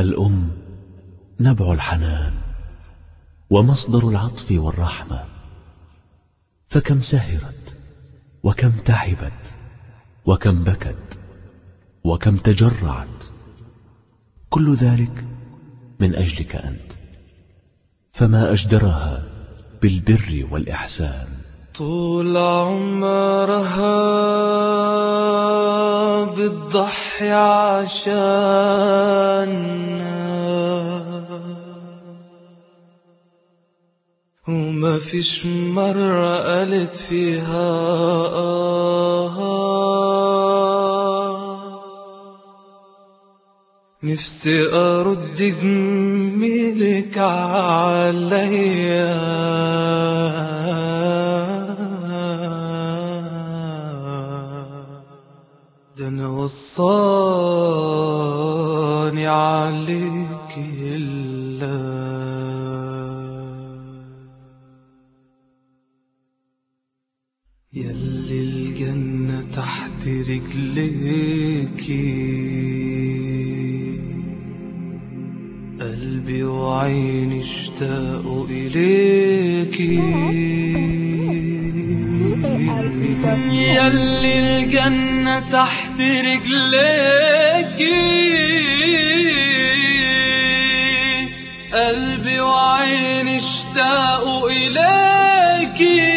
الأم نبع الحنان ومصدر العطف والرحمة، فكم سهرت وكم تعبت وكم بكت وكم تجرعت، كل ذلك من أجلك أنت، فما أجدرها بالبر والإحسان. طول عمرها بتضحي عشاننا، وما فيش مرة قالت فيها نفسي أرد جميلك عليا، ده أنا وصاني عليك ياللي الجنة تحت رجليكي، قلبي وعيني اشتاقوا إليكي، ياللي الجنة تحت رجليكي، قلبي وعيني اشتاقوا إليكي،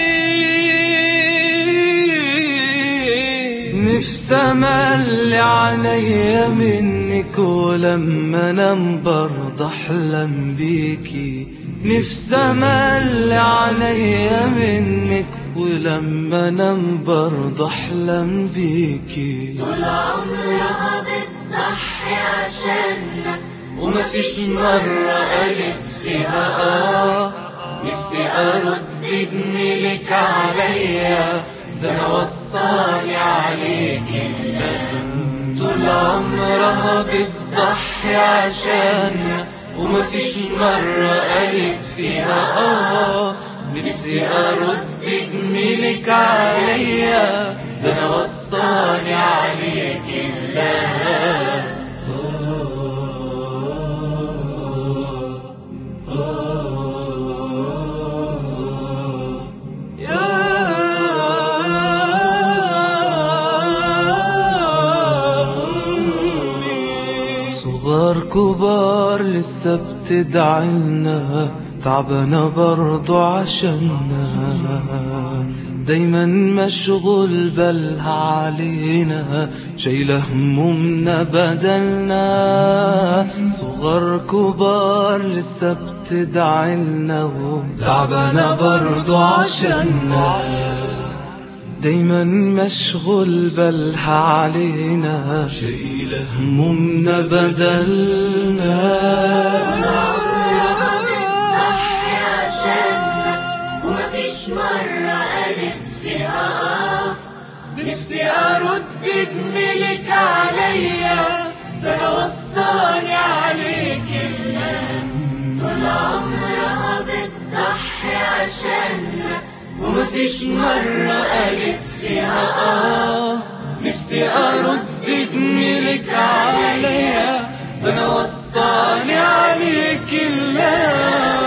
نفسي املي عينيا منك ولما انام برضه احلم بيكي، نفسي املي عينيا منك ولما انام برضه احلم بيكي. طول عمرها بتضحي عشاننا ومفيش مرة قالت فيها نفسي ارد جميلك عليا، ده انا وصاني عليك طول عمرها بتضحي عشاننا، ومفيش مرة قالت فيها نفسي ارد جميلك عليا، ده انا وصاني عليك الله. صغار كبار لسه بتدعيلنا، تعبانة برضو عشاننا، دايما مشغول بالها علينا، شايلة همومنا بدلنا. صغار كبار لسه بتدعيلنا، تعبانة برضو عشاننا، دايما مشغول بالها علينا، شايلة همومنا بدلنا. عمرها بتضحي عشاننا ومفيش مرة قالت فيها نفسي أرد جميلك عليا، ده أنا وصاني عليك الله. طول عمرها بتضحي عشاننا ومفيش مرة قالت فيها نفسي أرد جميلك عليا، ده أنا وصاني عليك الله.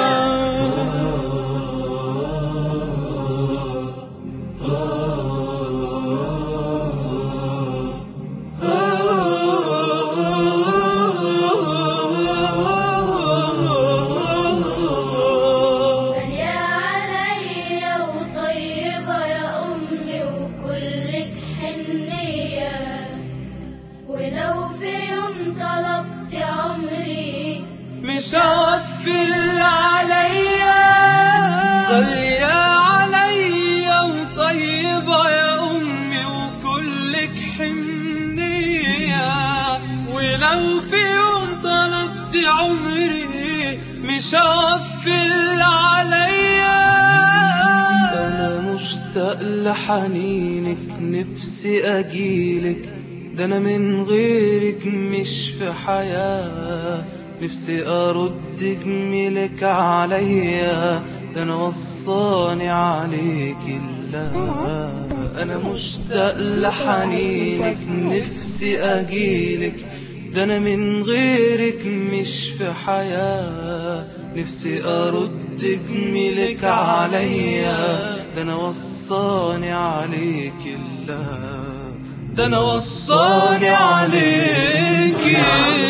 مش هوفي اللي عليا، غالية عليا وطيبة يا أمي وكلك حنية، ولو في يوم طلبت عمري مش هوفي اللي عليا. أنا مشتاق لحنينك نفسي أجيلك، ده أنا من غيرك مش في حياة، نفسي أرد جميلك عليا، ده أنا وصاني عليك الله. أنا مشتاق لحنينك نفسي أجيلك، ده أنا من غيرك مش ماليش في حياة، نفسي أرد جميلك عليا، ده أنا وصاني عليك الله، ده أنا وصاني عليك.